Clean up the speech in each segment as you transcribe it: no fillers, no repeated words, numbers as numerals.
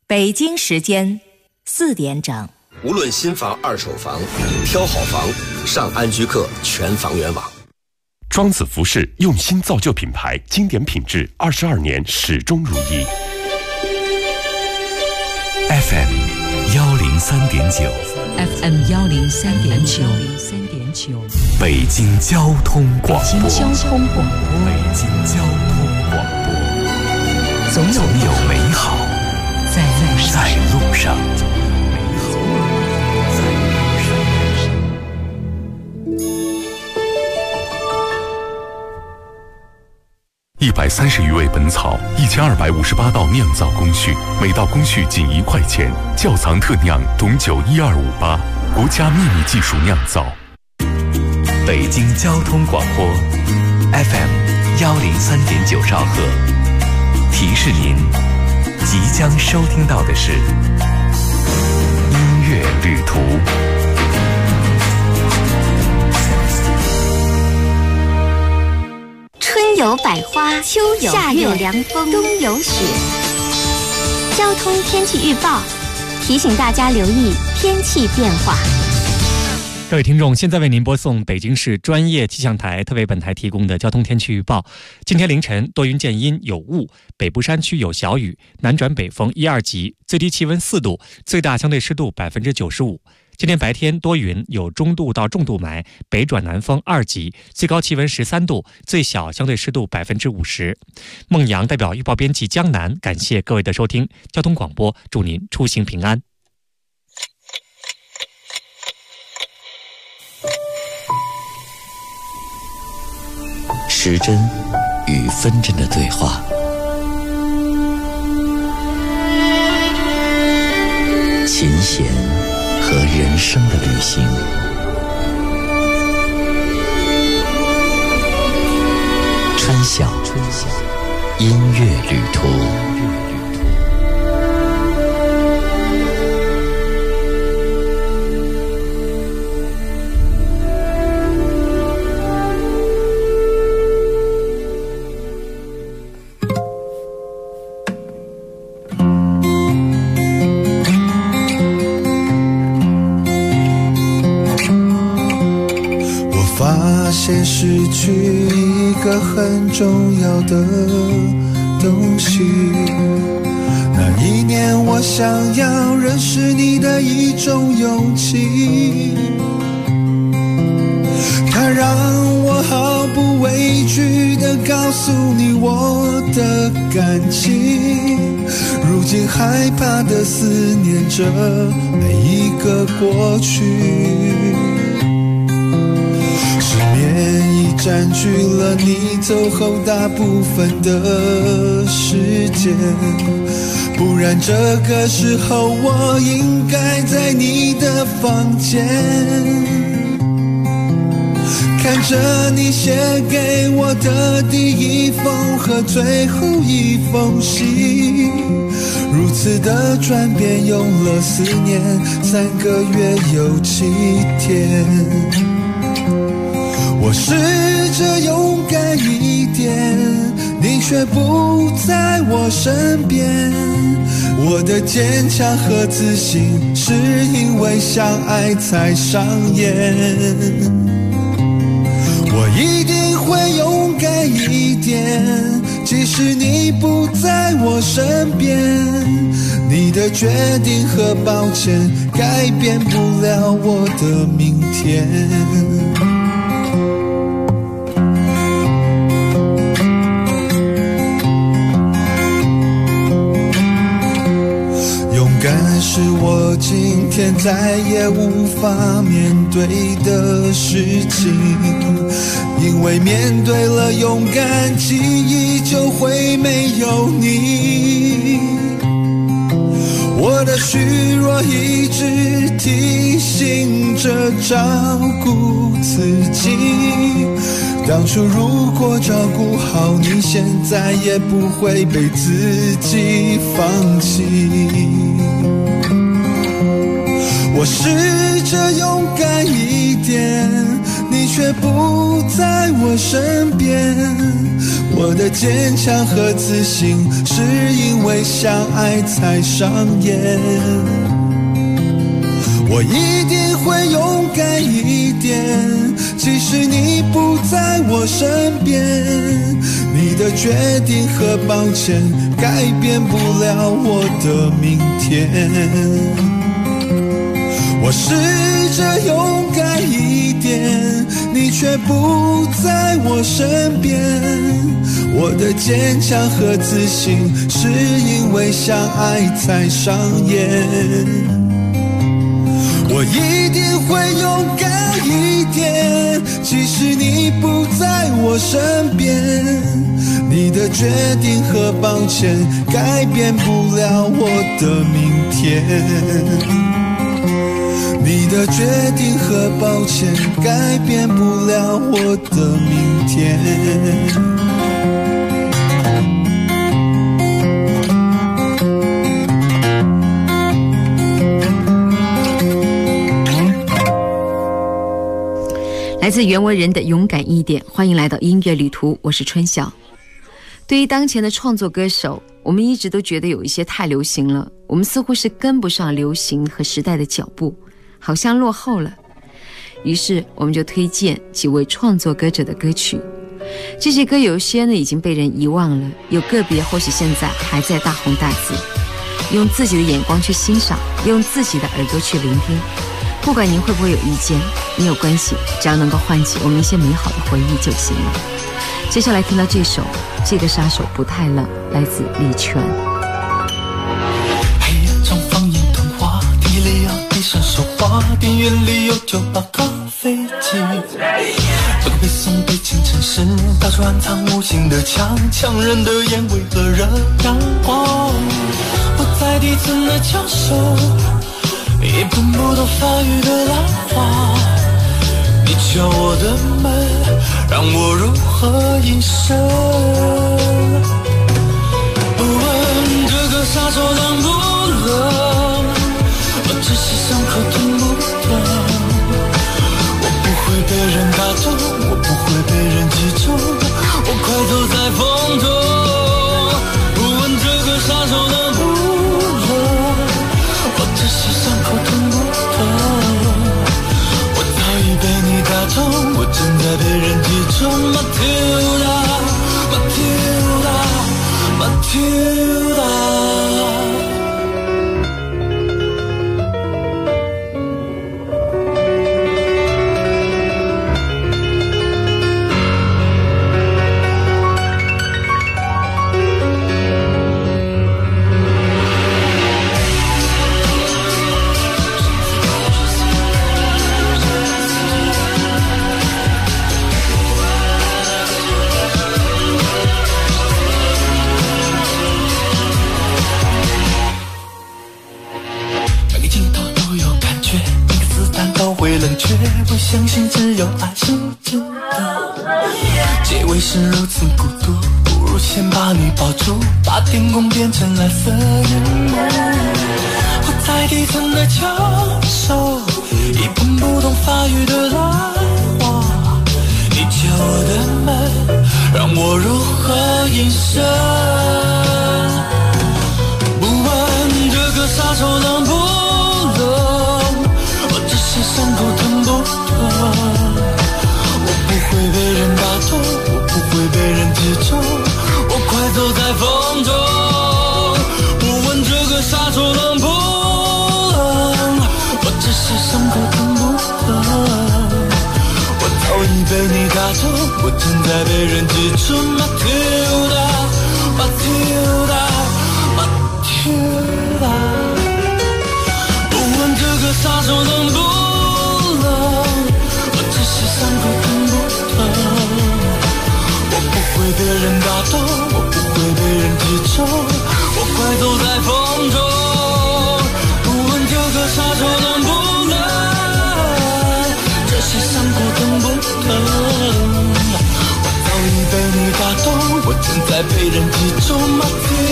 北京时间4点整。 无论新房二手房，挑好房上安居客全房源网。 庄子服饰用心造就品牌，经典品质22年始终如一。 FM 103.9 FM 103.9 北京交通广播。 北京交通广播。 北京交通广播。总有美好在路上。130余味本草，1258道酿造工序，每道工序仅1块钱。窖藏特酿董酒12588，国家秘密技术酿造。北京交通广播 FM 103.9兆赫，提示您即将收听到的是音乐旅途。 春有百花，秋有夏有凉风，冬有雪。交通天气预报提醒大家留意天气变化。 各位听众，现在为您播送北京市专业气象台特为本台提供的交通天气预报。今天凌晨多云见阴有雾，北部山区有小雨，南转北风1、2级，最低气温4度，最大相对湿度95%。今天白天多云，有中度到重度霾，北转南风2级，最高气温13度，最小相对湿度50%。孟阳代表预报编辑江南，感谢各位的收听。交通广播，祝您出行平安。 时针与分针的对话，琴弦和人生的旅行，春晓音乐旅途。 失去一个很重要的东西，那一年我想要认识你的一种勇气，它让我毫不畏惧地告诉你我的感情，如今害怕地思念着每一个过去，占据了你走后大部分的时间，不然这个时候我应该在你的房间，看着你写给我的第一封和最后一封信，如此的转变用了4年3个月有7天。我试着勇敢一点，你却不在我身边，我的坚强和自信是因为相爱才上演，我一定会勇敢一点，即使你不在我身边，你的决定和抱歉改变不了我的明天。是我今天再也无法面对的事情，因为面对了勇敢，记忆就会没有你。我的虚弱一直提醒着照顾自己，当初如果照顾好你，现在也不会被自己放弃。我试着勇敢一点，你却却不在我身边。我的坚强和自信是因为相爱才上演。我一定会勇敢一点，即使你不在我身边。你的决定和抱歉改变不了我的明天。我试着勇敢一点，你却不在我身边。我的坚强和自信是因为相爱才上演。我一定会勇敢一点，即使你不在我身边。你的决定和抱歉改变不了我的明天。你的决定和抱歉改变不了我的明天。 来自袁惟仁的勇敢一点，欢迎来到音乐旅途，我是春晓。对于当前的创作歌手，我们一直都觉得有一些太流行了，我们似乎是跟不上流行和时代的脚步，好像落后了。于是我们就推荐几位创作歌者的歌曲，这些歌有些呢已经被人遗忘了，有个别或许现在还在大红大紫。用自己的眼光去欣赏，用自己的耳朵去聆听，不管您会不会有意见，没有关系，只要能够唤起我们一些美好的回忆就行了。接下来听到这首《这个杀手不太冷》，来自李泉。 黑暗中放映童话，地里有一扇手花，电影里有酒吧咖啡机，这个背诵北京城市，到处暗藏无形的墙，强人的烟味和热阳光。我在底层的教授，一本不懂法语的浪花，你敲我的门，让我如何隐身？不问这个杀手冷不冷，我只是伤口痛不痛。我不会被人打动，我不会被人击中，我快走在风中。不问这个杀手冷不冷，我只是伤口痛不痛。我早已被你打动，我正在被人击中。Matilda Matilda Matilda。我相信只有爱是真的，结尾是如此孤独，不如先把你抱住，把天空变成蓝色烟幕。我在底层的教授，一本不懂法语的浪花，你敲我的门，让我如何隐身？不问这个杀手冷不冷，我只是伤口痛不痛。我不会被人打动，我不会被人击中，我快走在风中。不问这个杀手冷不冷，我只是伤口痛不痛。我早已被你打动，我正在被人击中。Matilda Matilda Matilda。不问这个杀手冷不冷，我只是伤口痛不痛。我不会被人打动，我不会被人击中，我快走在风中。不问这个杀手冷不冷，这是伤口痛不痛。我早已被你打动，我正在被人击中。Matilda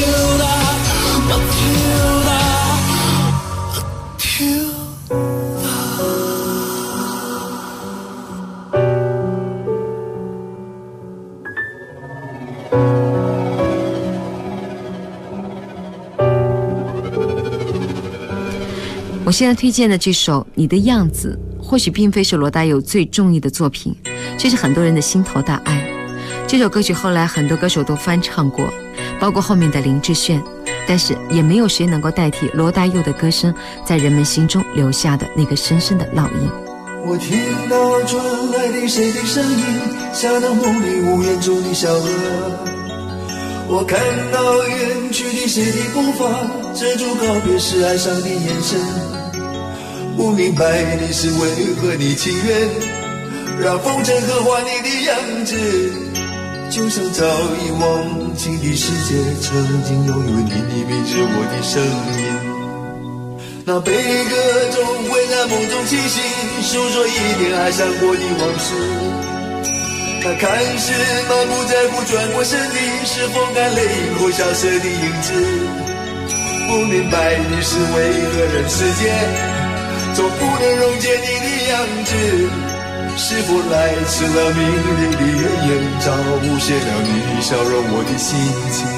我现在推荐的这首《你的样子》，或许并非是罗大佑最中意的作品，却是很多人的心头大爱。这首歌曲后来很多歌手都翻唱过，包括后面的林志炫，但是也没有谁能够代替罗大佑的歌声在人们心中留下的那个深深的烙印。 我听到传来的谁的声音，像那梦里无言中的小河。我看到远去的谁的步伐，遮住告别时哀伤的眼神。不明白的是为何你情愿让风尘刻画你的样子，就像早已忘情的世界曾经拥有你的名字，我的声音。那悲歌总会在梦中清醒，诉说一点爱上过的往事。那看似满不在乎转过身的，是风干泪后消失的影子。不明白的是为何人世间总不能溶解你的样子，是否来迟了命运的原因，早无限了你笑容我的心情。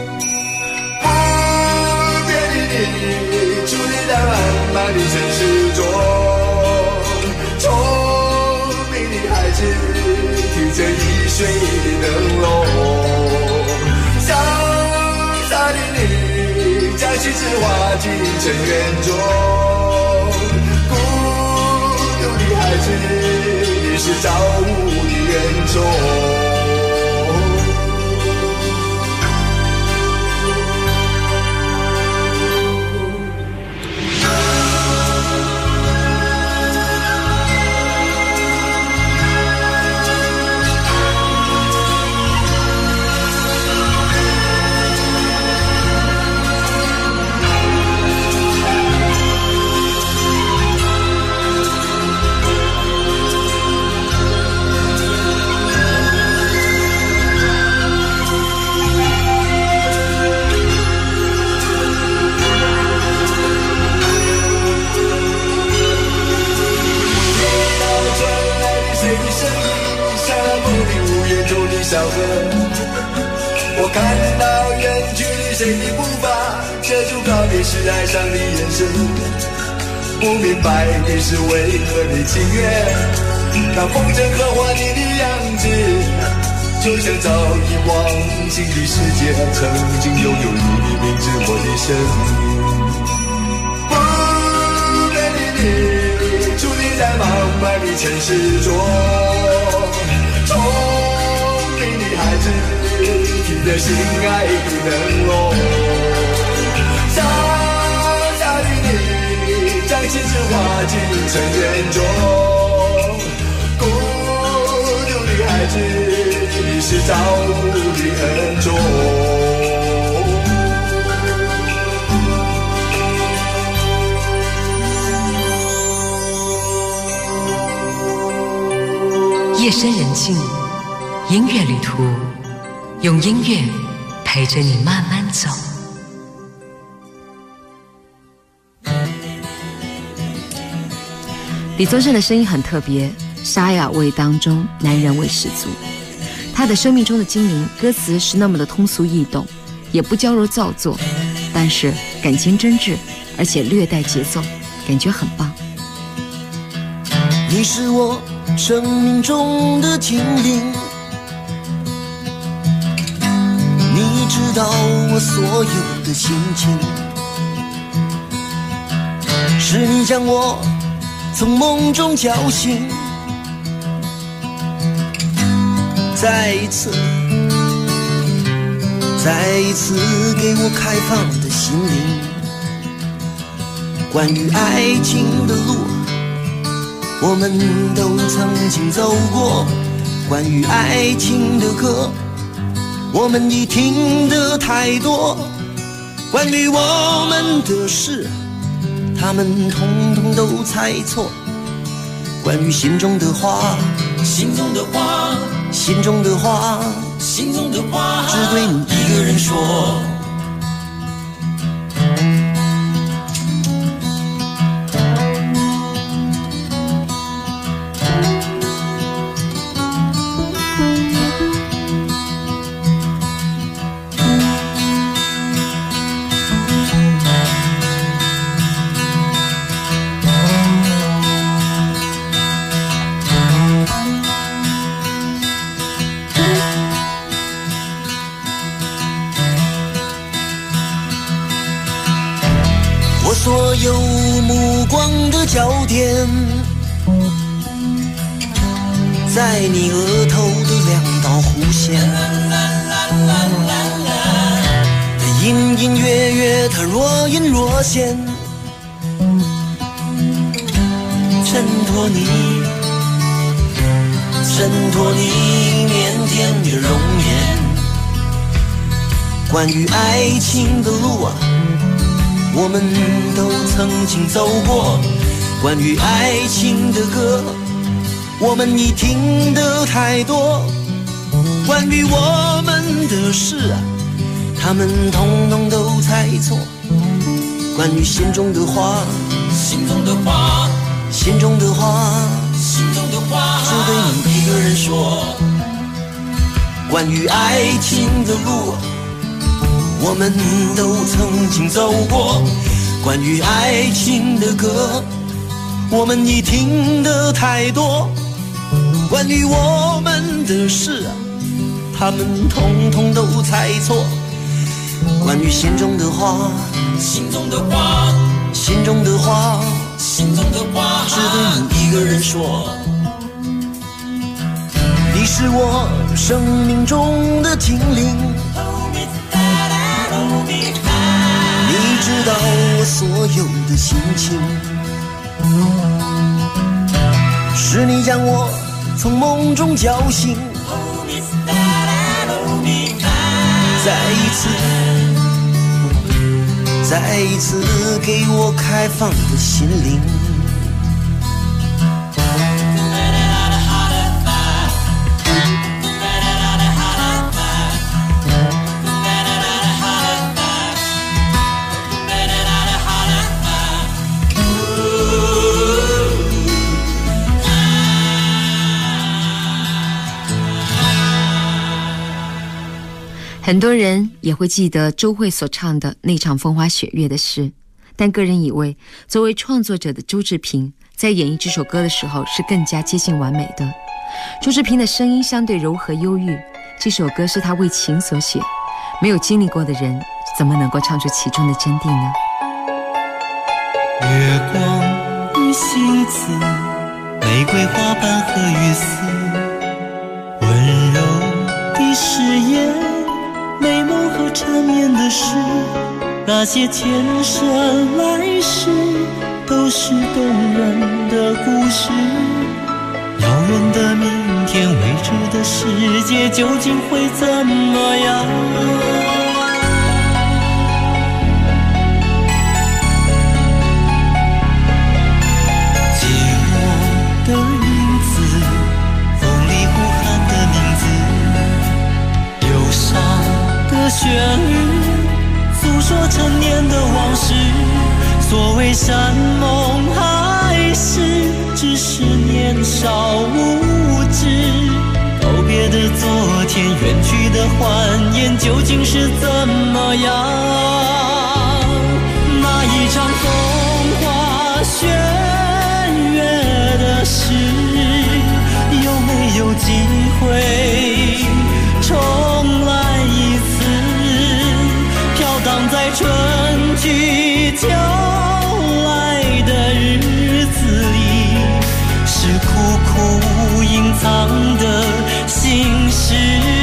不变的你伫立在茫茫的城市中，聪明的孩子提着易碎的灯笼，潇洒的你将心事化进尘缘中，孤独的孩子你是造物的恩宠。小河，我看到远去的谁的步伐，遮住告别时哀伤的眼神。不明白的是为何你情愿让风尘刻画你的样子，就像早已忘情的世界曾经拥有你的名字，我的声音。不变的你伫立在茫茫的城市中，孩子提着心爱的灯笼，傻傻的你将心事化进尘缘中，孤独的孩子你是造物的恩宠。 夜深人静，音乐旅途，用音乐陪着你慢慢走。 李宗盛的声音很特别，沙哑味当中男人味十足。他的生命中的精灵，歌词是那么的通俗易懂，也不娇柔造作，但是感情真挚，而且略带节奏，感觉很棒。 你是我生命中的精灵，你知道我所有的心情，是你将我从梦中叫醒，再一次给我开放的心灵。关于爱情的路，我们都曾经走过，关于爱情的歌，我们已听得太多，关于我们的事，他们统统都猜错。关于心中的话，心中的话，心中的话，心中的话，只对你一个人说。 所有目光的焦点，在你额头的两道弧线，它隐隐约约，它若隐若现，衬托你腼腆的容颜。关于爱情的路啊，我们都曾经走过；关于爱情的歌，我们已听得太多；关于我们的事啊，他们统统都猜错。关于心中的话，心中的话，心中的话，心中的话，只对你一个人说。关于爱情的路，我们都曾经走过；关于爱情的歌，我们已听得太多；关于我们的事啊，他们统统都猜错。关于心中的话，心中的话，心中的话，心中的话，只对你一个人说。你是我生命中的精灵，你知道我所有的心情，是你将我从梦中叫醒，再一次给我开放的心灵。 很多人也会记得周蕙所唱的那场风花雪月的事，但个人以为作为创作者的周志平在演绎这首歌的时候是更加接近完美的。周志平的声音相对柔和忧郁，这首歌是他为情所写，没有经历过的人怎么能够唱出其中的真谛呢？ 月光与星子，玫瑰花瓣和雨丝，温柔的誓言，美梦和缠绵的事，那些前生来世都是动人的故事。遥远的明天，未知的世界究竟会怎么样？寂寞的影子，风里呼喊的名字，忧伤的旋律，诉说陈年的往事。所谓山盟海誓，只是年少无知。告别的昨天，远去的欢颜，究竟是怎么样？那一场风花雪月的事，有没有机会重来一次？飘荡在春去秋来的日子里，是苦苦隐藏的心事。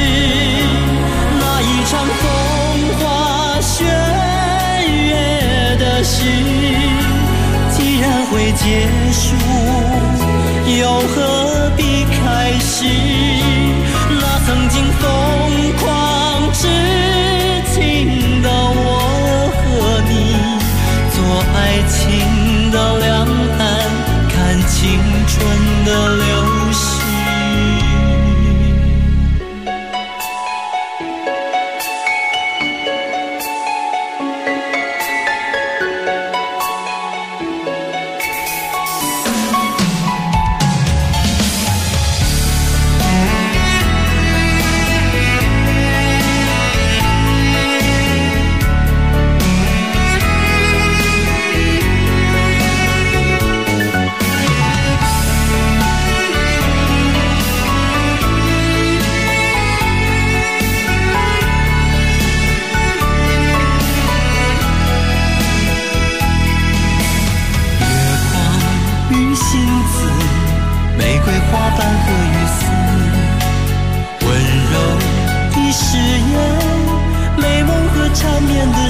那一场风花雪月的事，既然会结束，又何必开始？那曾经疯狂痴情的我和你，做爱情的两岸，看青春的流逝。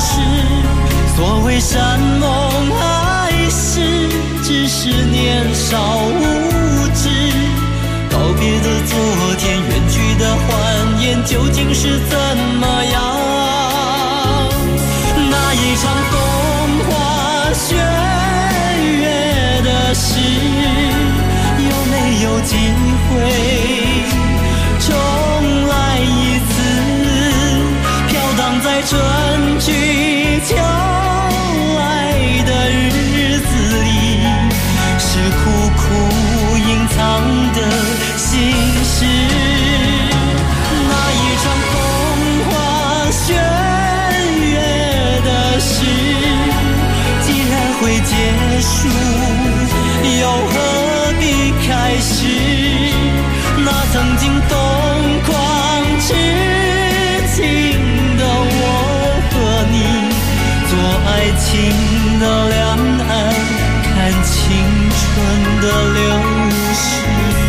事。所谓山盟海誓，只是年少无知。告别的昨天，远去的欢颜，究竟是怎么样？那一场风花雪月的事，有没有机会重来一次？飘荡在春去秋来的日子里，是苦苦隐藏的心事。那一场风花雪月的事，既然会结束，又何必开始？那曾经疯狂痴情的我和你，做爱情的两岸，看青春的流逝。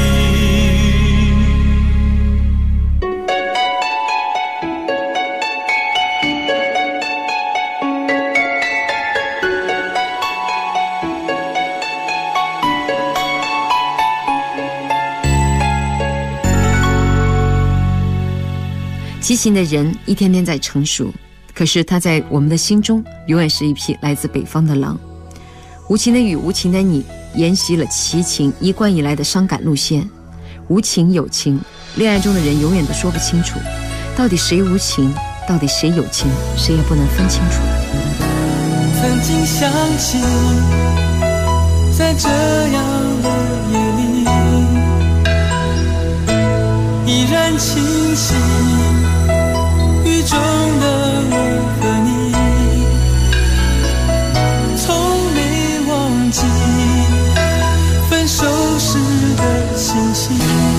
畸形的人一天天在成熟，可是他在我们的心中永远是一匹来自北方的狼。无情的雨，无情的你，沿袭了齐秦一贯以来的伤感路线。无情有情，恋爱中的人永远都说不清楚，到底谁无情，到底谁有情，谁也不能分清楚。 曾经相信，在这样的夜里，依然清晰雨中的我和你，从没忘记分手时的心情。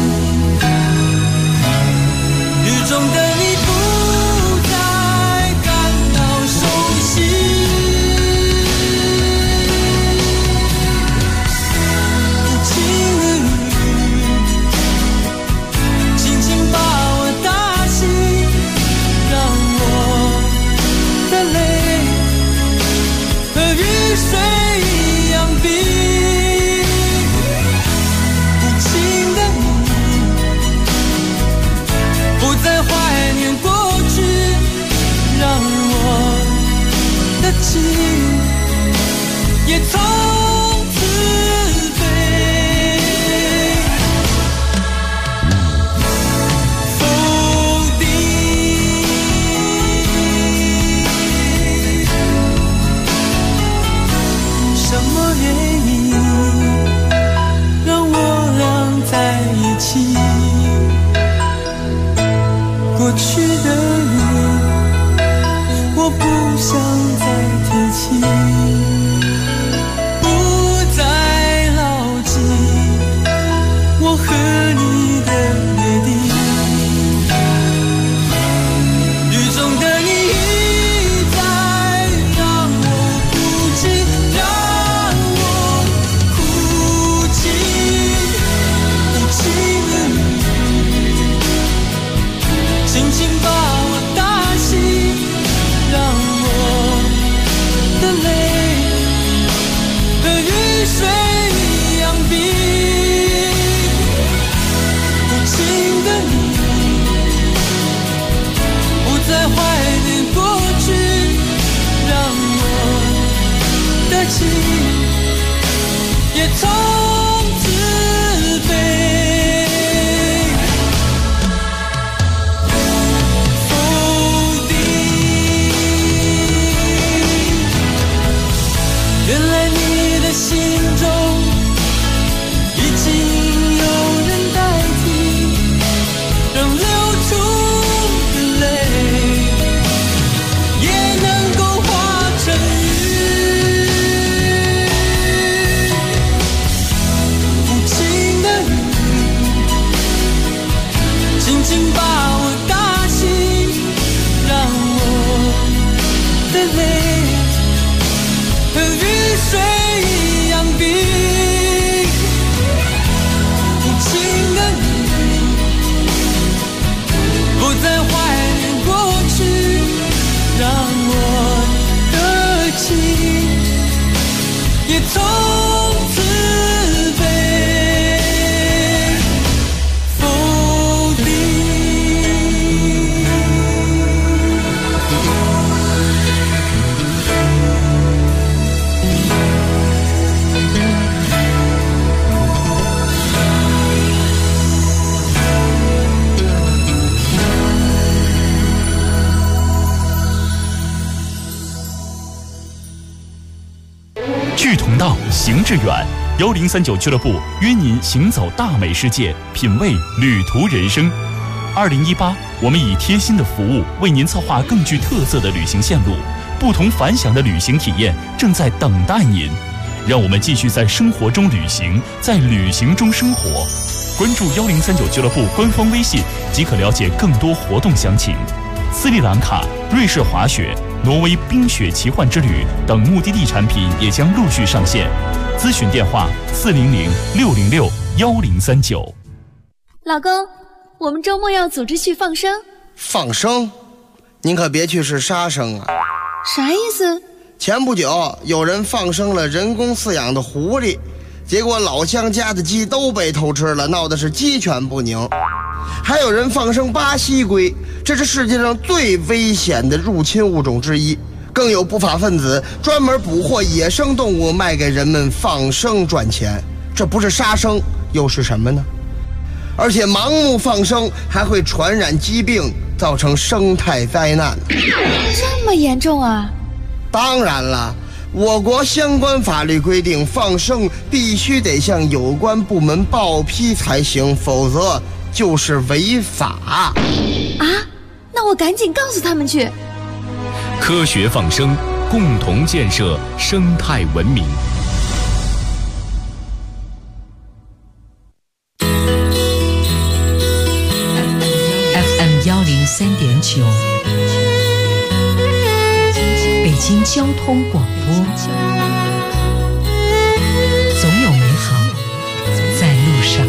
雨中的你不再感到熟悉，无情的雨轻轻把我打醒，让我的泪和雨水一样冰。无情的你不再怀念过去，让我的情也从此飞。否定什么原因让我俩在一起？过去的你，我不想再提起，不再牢记我和你的约定。雨中的你一再让我哭泣，让我哭泣。无情的你轻轻把我打醒，让我的泪和雨水一样冰。无情的你不再怀念过去，让我的情也从此飞。原来你的心中已经有人代替，让流出的泪也能够化成雨。无情的雨轻轻把我打醒，让我的泪和雨水一样冰。无情的你不再怀念过去，让我志同道，行致远。1039俱乐部约您行走大美世界，品味旅途人生。2018，我们以贴心的服务为您策划更具特色的旅行线路，不同凡响的旅行体验正在等待您。让我们继续在生活中旅行，在旅行中生活。关注1039俱乐部官方微信即可了解更多活动详情。斯里兰卡、瑞士滑雪、挪威冰雪奇幻之旅等目的地产品也将陆续上线。咨询电话400-606-1039。 老公，我们周末要组织去放生。 放生？您可别去是杀生啊！ 啥意思？ 前不久有人放生了人工饲养的狐狸，结果老乡家的鸡都被偷吃了，闹的是鸡犬不宁。还有人放生巴西龟，这是世界上最危险的入侵物种之一。更有不法分子专门捕获野生动物卖给人们放生赚钱，这不是杀生又是什么呢？而且盲目放生还会传染疾病，造成生态灾难。 这么严重啊？ 当然了，我国相关法律规定，放生必须得向有关部门报批才行，否则就是违法。 啊？那我赶紧告诉他们去。 科学放生，共同建设生态文明。 FM 103.9，北京交通广播，总有美好在路上。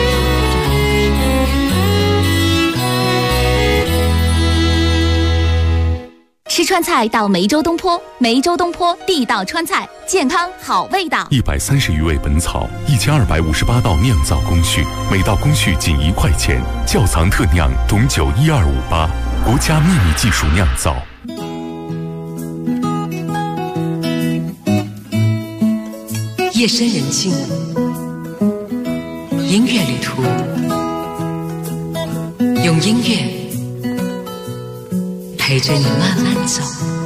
吃川菜到梅州东坡，梅州东坡地道川菜，健康好味道。 130余味本草，1258道酿造工序，每道工序仅1块钱，窖藏特酿董酒12588，国家秘密技术酿造。 夜深人静，音乐旅途，用音乐陪着你慢慢走。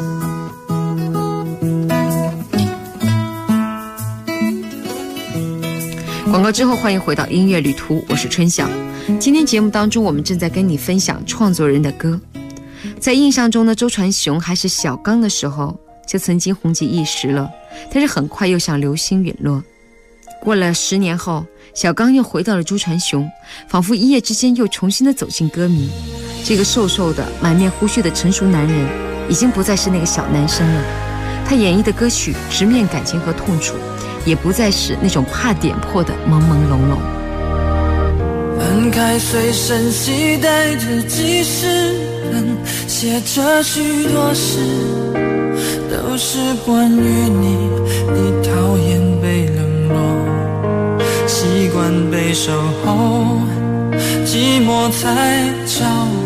广告之后，欢迎回到音乐旅途，我是春晓。今天节目当中，我们正在跟你分享创作人的歌。在印象中呢，周传雄还是小刚的时候，就曾经红极一时了，但是很快又像流星陨落。过了10年后，小刚又回到了周传雄，仿佛一夜之间又重新的走进歌迷。这个瘦瘦的、满面胡须的成熟男人，已经不再是那个小男生了。他演绎的歌曲直面感情和痛楚，也不再是那种怕点破的朦朦胧胧。 翻开随身携带的记事本，写着许多事，都是关于你。你讨厌被冷落，习惯被守候，寂寞才找我。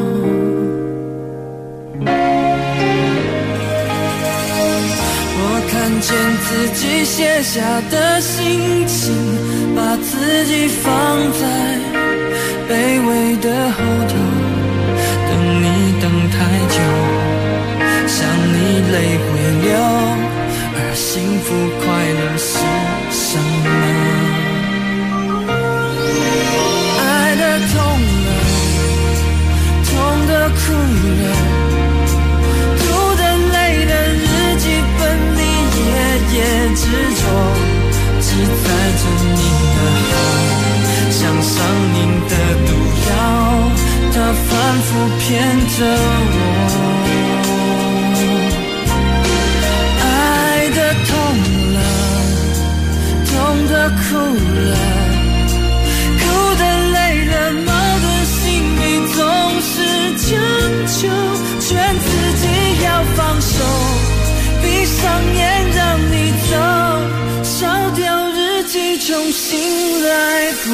我看见自己写下的心情，把自己放在卑微的后头，等你等太久，想你泪会流，而幸福快乐是什么？爱的痛了，痛的哭了，哭的累的日记本里夜夜执着，记载着你的好，像上瘾的毒药，它反复骗着我。爱的痛了，痛的哭了，哭的累了，矛盾心里总是将就，劝自己要放手，闭上眼让你走，烧掉日记重新来过。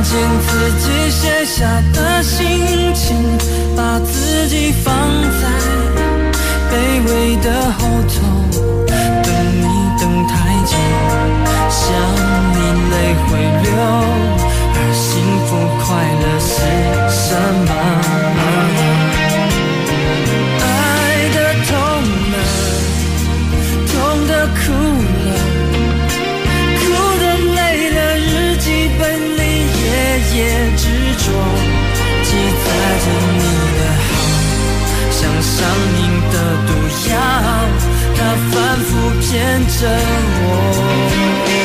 见自己写下的心情，把自己放在卑微的后头，等你等太久，想你泪会流，而幸福快乐是什么？爱的痛了，痛的哭了，哭的累了，日记本里夜夜执着，记载着你的好，像上瘾的毒药，它反复骗着我。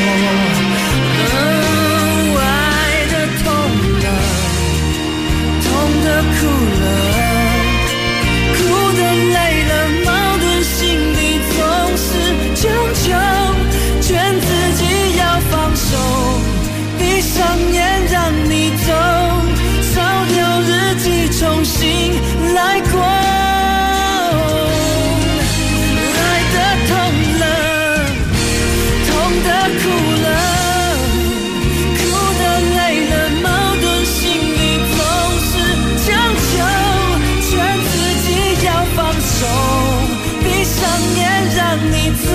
爱的痛了，痛的哭了，哭的累了，矛盾心里总是将就，劝自己要放手，闭上眼让你走，烧掉日记重新来过。爱的痛了，痛的哭了，哭的累了，矛盾心里总是将就，劝自己要放手，闭上眼让你走，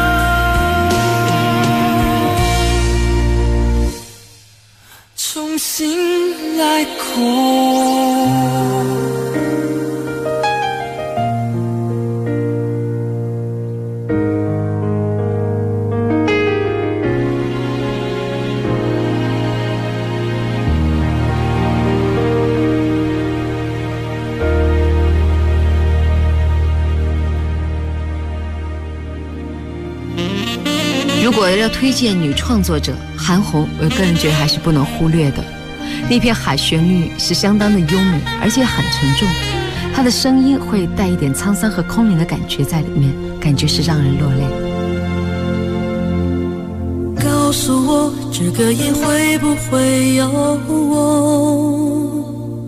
重新来过。 如果要推荐女创作者韩红，我个人觉得还是不能忽略的。那片海旋律是相当的优美，而且很沉重，她的声音会带一点沧桑和空灵的感觉在里面，感觉是让人落泪。 告诉我这个夜会不会有我，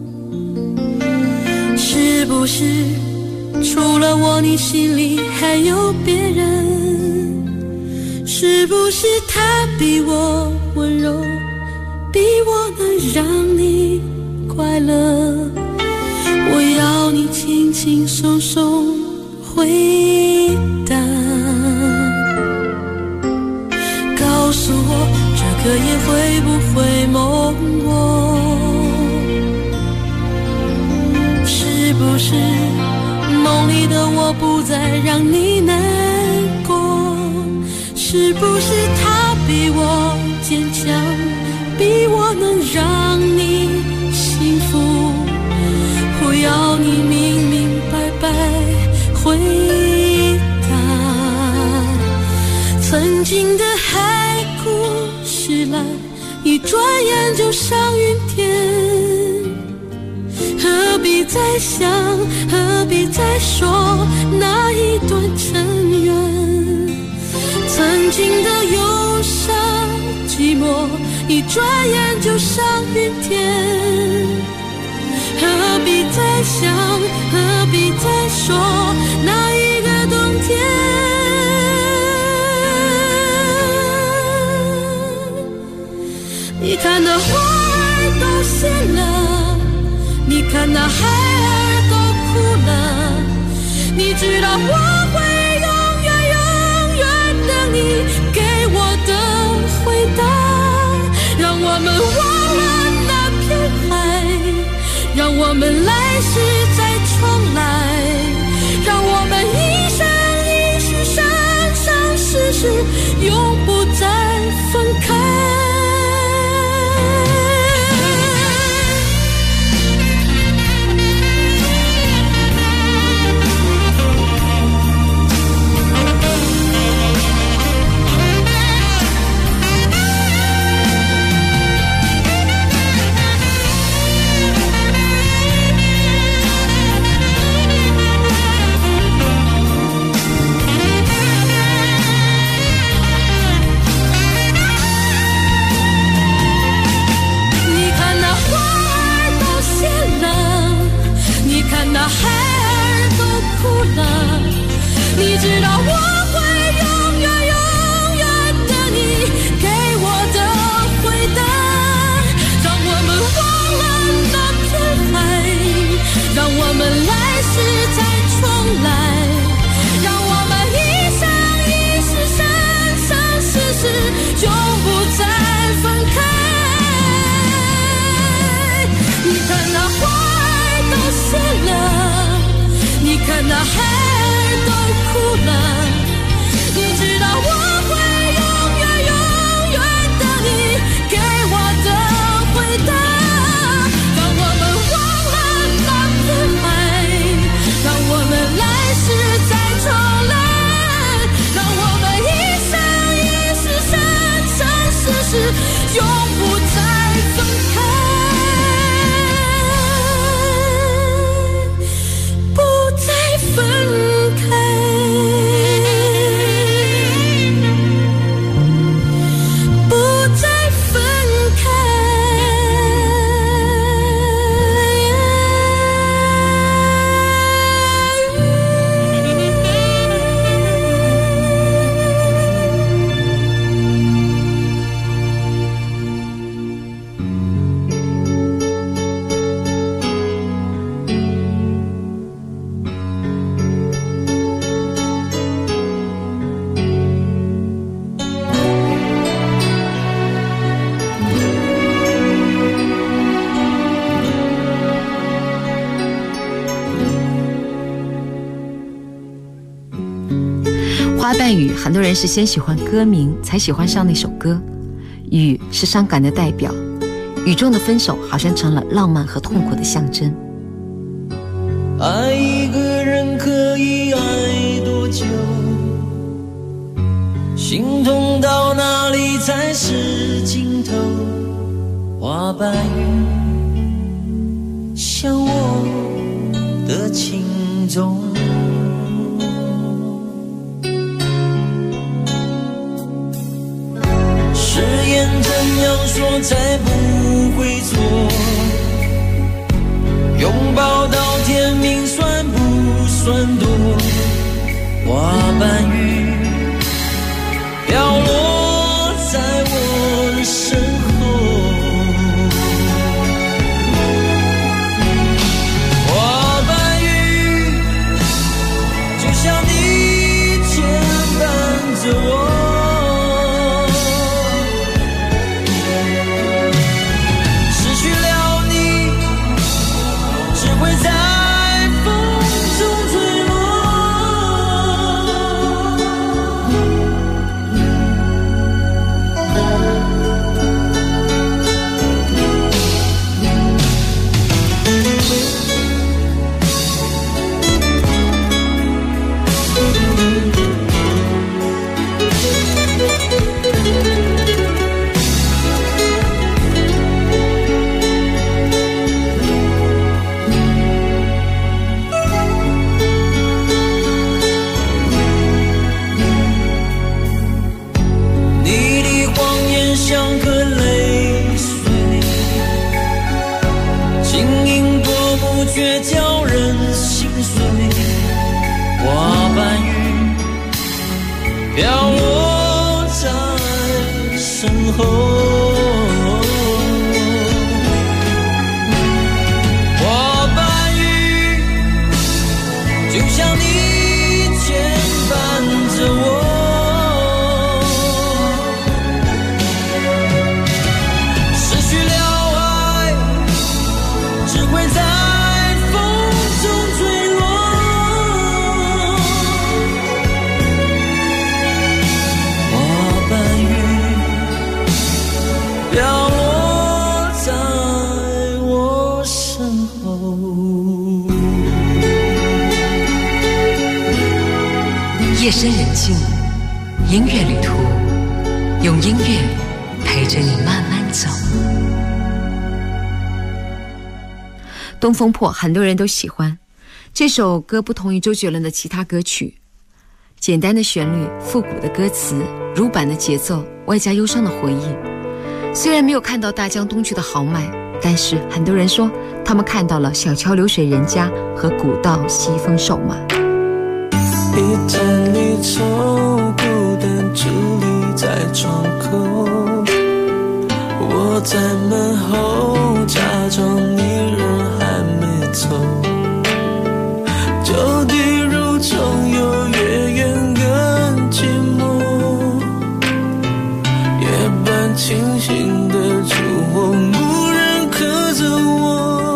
是不是除了我你心里还有别人，是不是他比我温柔，比我能让你快乐，我要你轻轻松松回答。告诉我这个夜会不会梦我，是不是梦里的我不再让你难过，是不是他比我坚强，比我能让你幸福，我要你明明白白回答。曾经的海枯石烂，一转眼就上云天，何必再想，何必再说那一段尘缘，曾经的忧伤寂寞，一转眼就上云天，何必再想，何必再说那一个冬天。你看那花儿都谢了，你看那孩儿都哭了，你知道我会永远永远等你给我的回答。让我们忘了那片海，让我们来世再重来，让我们一生一世生生世世永不再分开。那孩儿都哭了，你知道我会永远永远等你给我的回答。让我瓣雨，很多人是先喜欢歌名，才喜欢上那首歌。雨是伤感的代表，雨中的分手好像成了浪漫和痛苦的象征。 爱一个人可以爱多久？心痛到哪里才是尽头？花瓣雨像我的情衷。誓言怎样说才不会错？拥抱到天明算不算多？花瓣雨飘落在我身后，花瓣雨就像你牵绊着我。却叫人心碎，花瓣雨飘落在身后，花瓣雨就像你牵绊着我。 夜深人静，音乐旅途，用音乐陪着你慢慢走。 东风破很多人都喜欢，这首歌不同于周杰伦的其他歌曲，简单的旋律，复古的歌词，如版的节奏，外加忧伤的回忆。虽然没有看到大江东去的豪迈，但是很多人说他们看到了小桥流水人家和古道西风瘦马。 一盏离愁，孤单伫立在窗口，我在门后假装你人还没走，就地如重游，越远更寂寞，夜半清醒的烛火，无人可走我。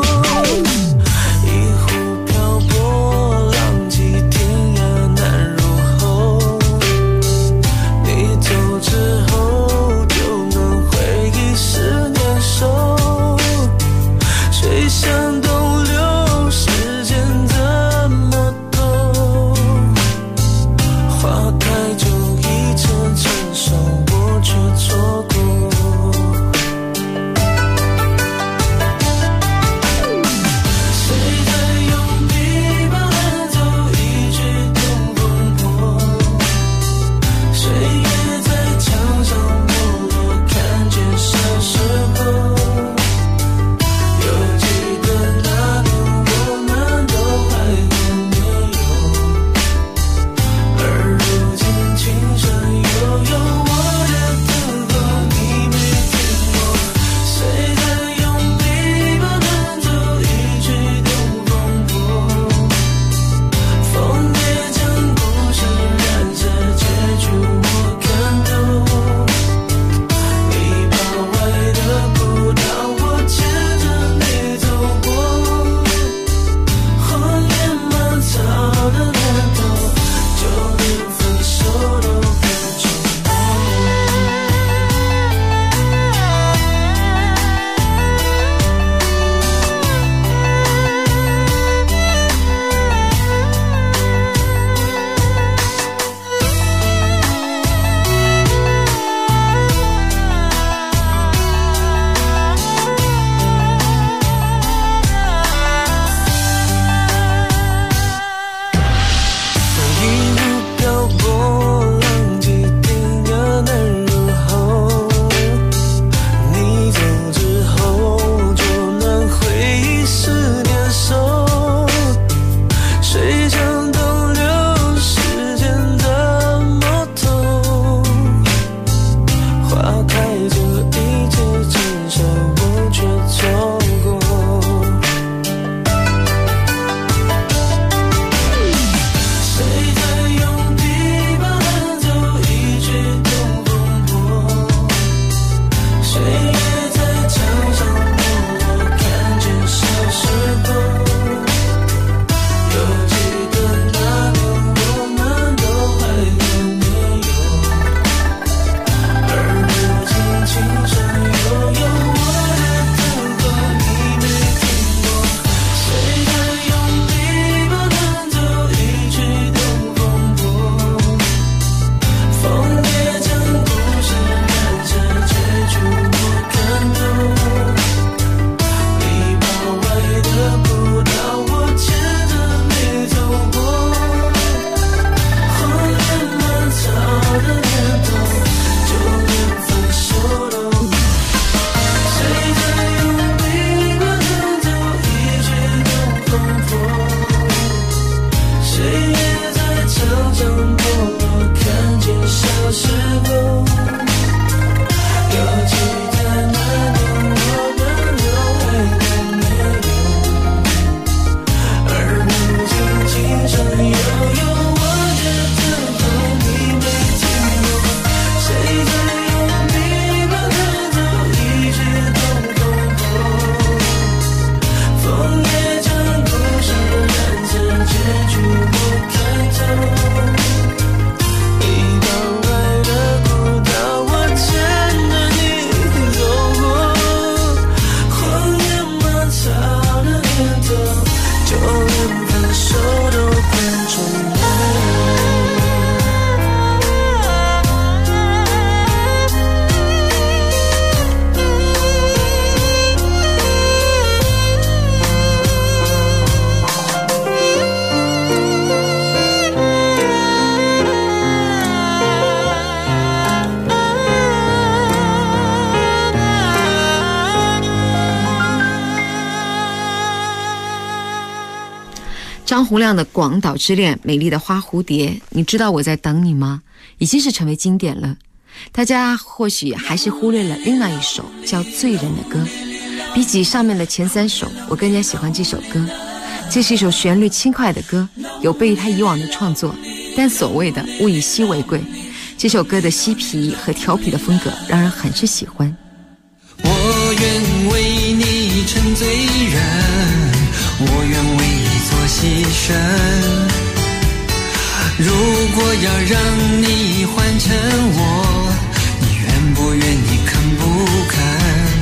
张洪量的《广岛之恋》，美丽的花蝴蝶，你知道我在等你吗？已经是成为经典了。大家或许还是忽略了另外一首叫《醉人》的歌。比起上面的前3首，我更加喜欢这首歌。这是一首旋律轻快的歌，有悖于他以往的创作，但所谓的物以稀为贵，这首歌的嬉皮和调皮的风格让人很是喜欢。 我愿为你沉醉人，我愿为你做牺牲。如果要让你换成我，你愿不愿意肯不肯？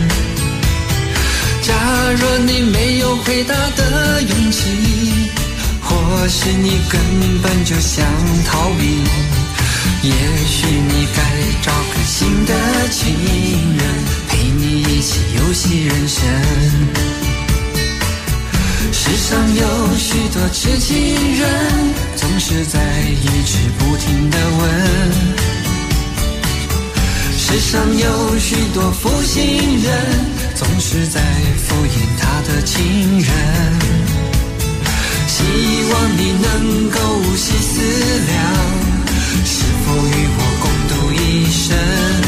假若你没有回答的勇气，或许你根本就想逃避，也许你该找个新的情人，陪你一起游戏人生。世上有许多痴情人，总是在一直不停地问。世上有许多负心人，总是在敷衍他的情人。希望你能够细思量，是否与我共度一生。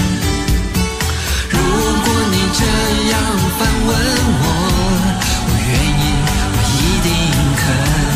如果你这样反问我，我愿意，我一定肯。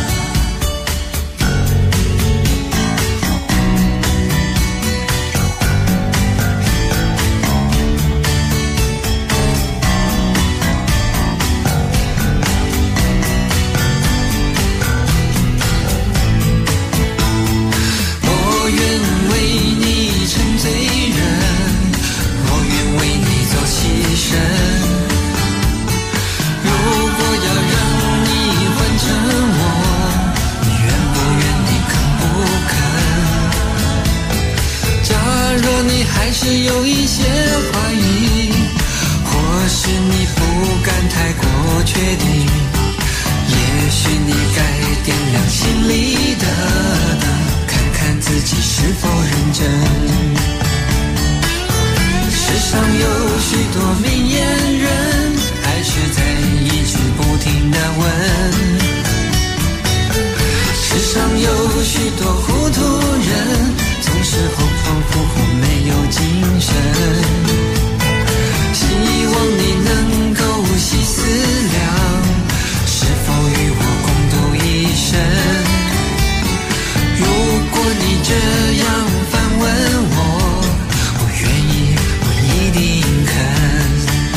还是有一些怀疑，或是你不敢太过确定，也许你该点亮心里的灯，看看自己是否认真。世上有许多明眼人，还是在一直不停地问。世上有许多糊涂人，总是恍恍惚惚没有精神。希望你能够细思量，是否与我共度一生。如果你这样反问我，我愿意，我一定肯。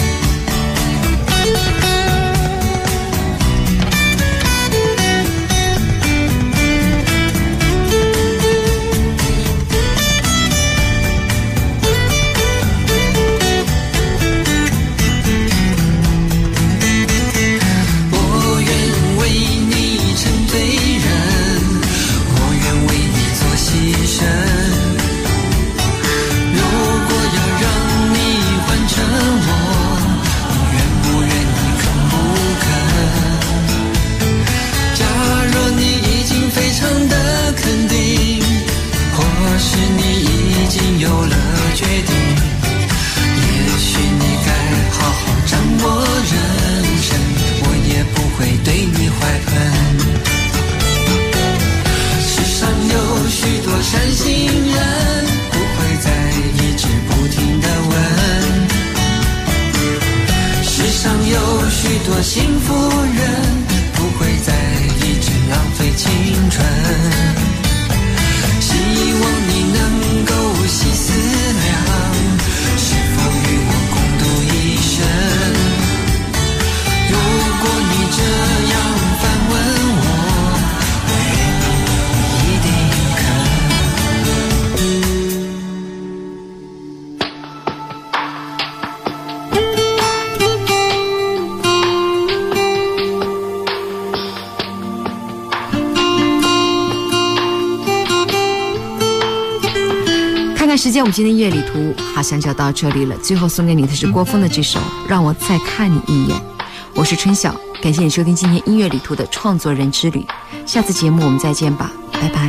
时间我们今天音乐旅途好像就要到这里了，最后送给你的是郭峰的这首《让我再看你一眼》。我是春晓，感谢你收听今天音乐旅途的创作人之旅，下次节目我们再见吧，拜拜。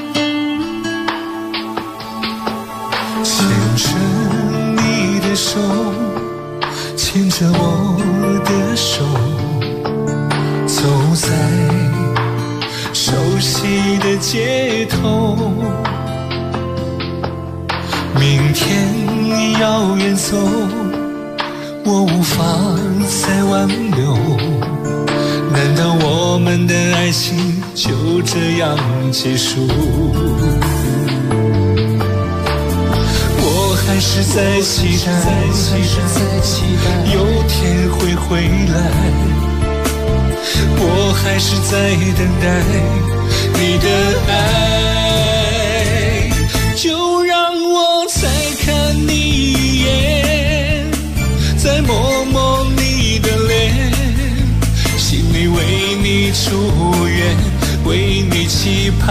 牵着你的手，牵着我的手，走在街头。明天要远走，我无法再挽留。难道我们的爱情就这样结束？我还是在期待，有天会回来。我还是在等待你的爱，就让我再看你一眼，再摸摸你的脸，心里为你祝愿，为你期盼，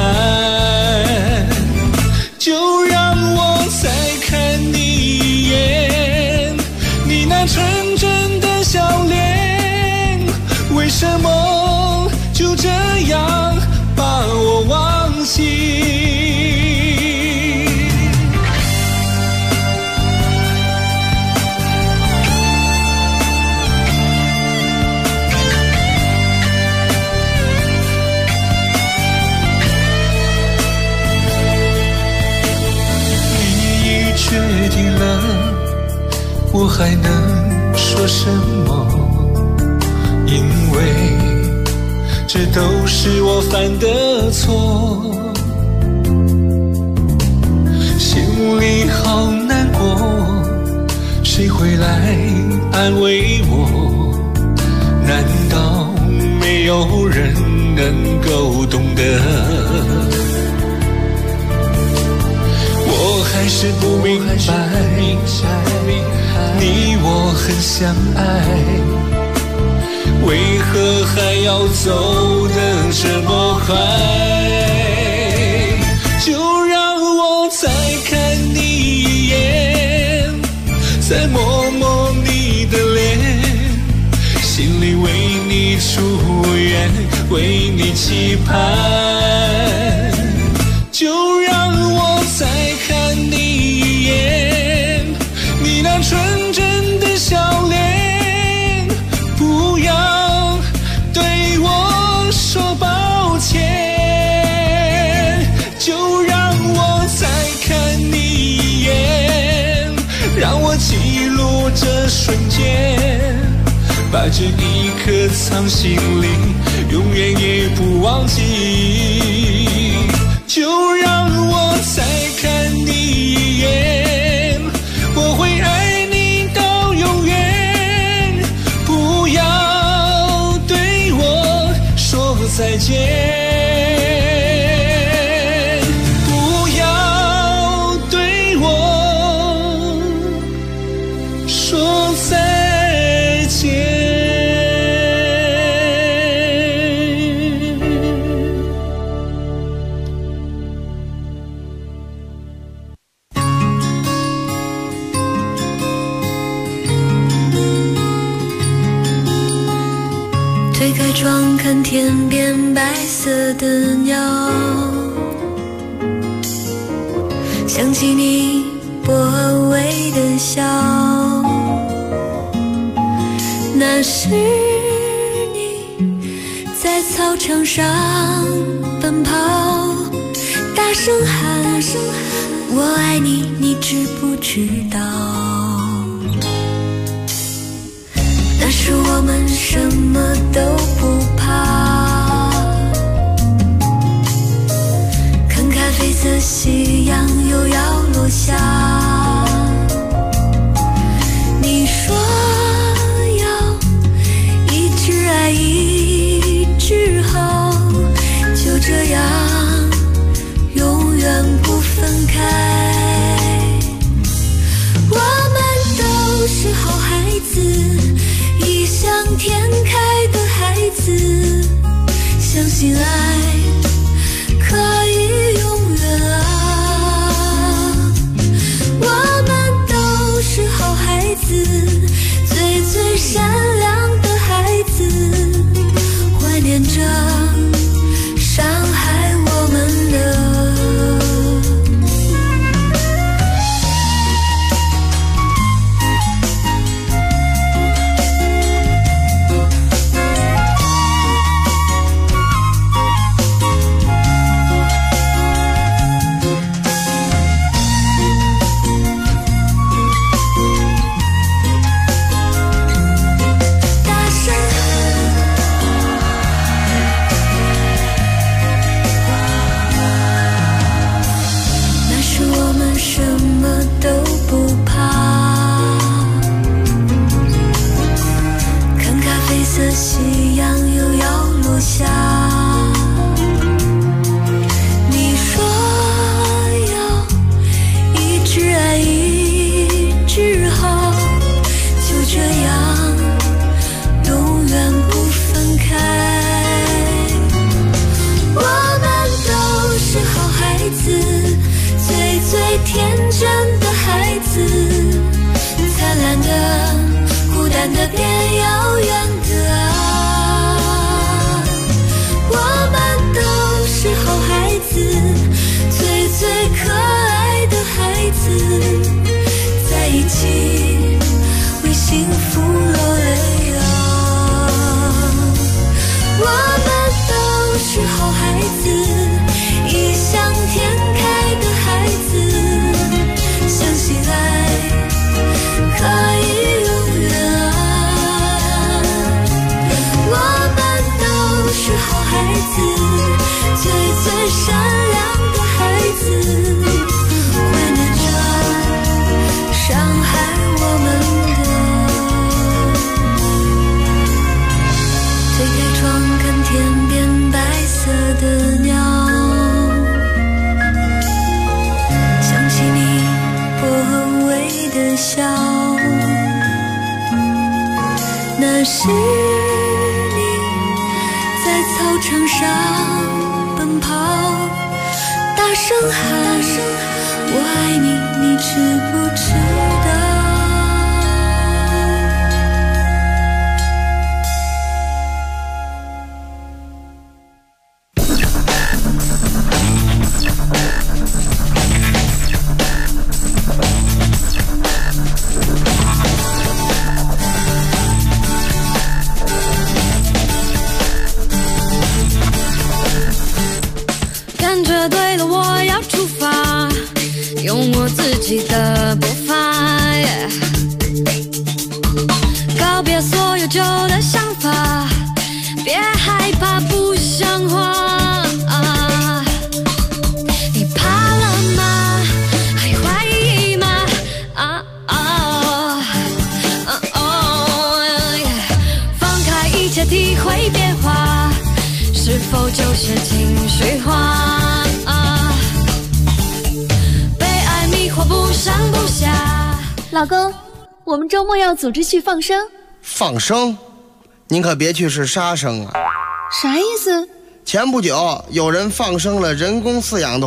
就让我再看你一眼，你那纯真的笑脸，为什么就这样把我忘记？你已决定了，我还能说什么？因为这都是我犯的错，心里好难过，谁会来安慰我？难道没有人能够懂得？我还是不明白，你我很相爱，为何还要走得这么快？就让我再看你一眼，再摸摸你的脸，心里为你祝愿，为你期盼，就让我再看你一眼，你那纯真的笑脸，不要对我说抱歉，就让我再看你一眼，让我记录这瞬间，把这一刻藏心里，永远也不忘记，就让我再看你一眼，我会爱你到永远，不要对我说再见，不要对我说再见。 推开窗看天边白色的鸟，想起你薄微的笑，那是你在操场上奔跑，大声喊我爱你，你知不知道？那时我们什么都不怕，看咖啡色夕阳又要落下，你说要一直爱一直好，就这样永远不分开，我们都是好孩子，异想天开的孩子，相信爱可以永远啊！我们都是好孩子，最最善良的孩子，怀念着伤害我们的。 看得变遥远的啊。我们都是好孩子，最最可爱的孩子，在一起为幸福落泪啊。我们都是好孩子，异想天开的孩子，相信爱可以永远啊。我们都是好孩子，最最善良的孩子，怀念着伤害我们的。推开窗看天边白色的鸟，想起你微微的笑，那是你在操场上奔跑，大声喊我爱你，你知不知道？感觉对了，我要出发，用我自己的步伐，告别所有旧的想法，别害怕不像话。你怕了吗？还怀疑吗？放开一切，体会变化，是否就是情绪化？被爱迷惑不上不下。 老公，我们周末要组织去放生。 放生？您可别去是杀生啊！ 啥意思？ 前不久有人放生了人工饲养的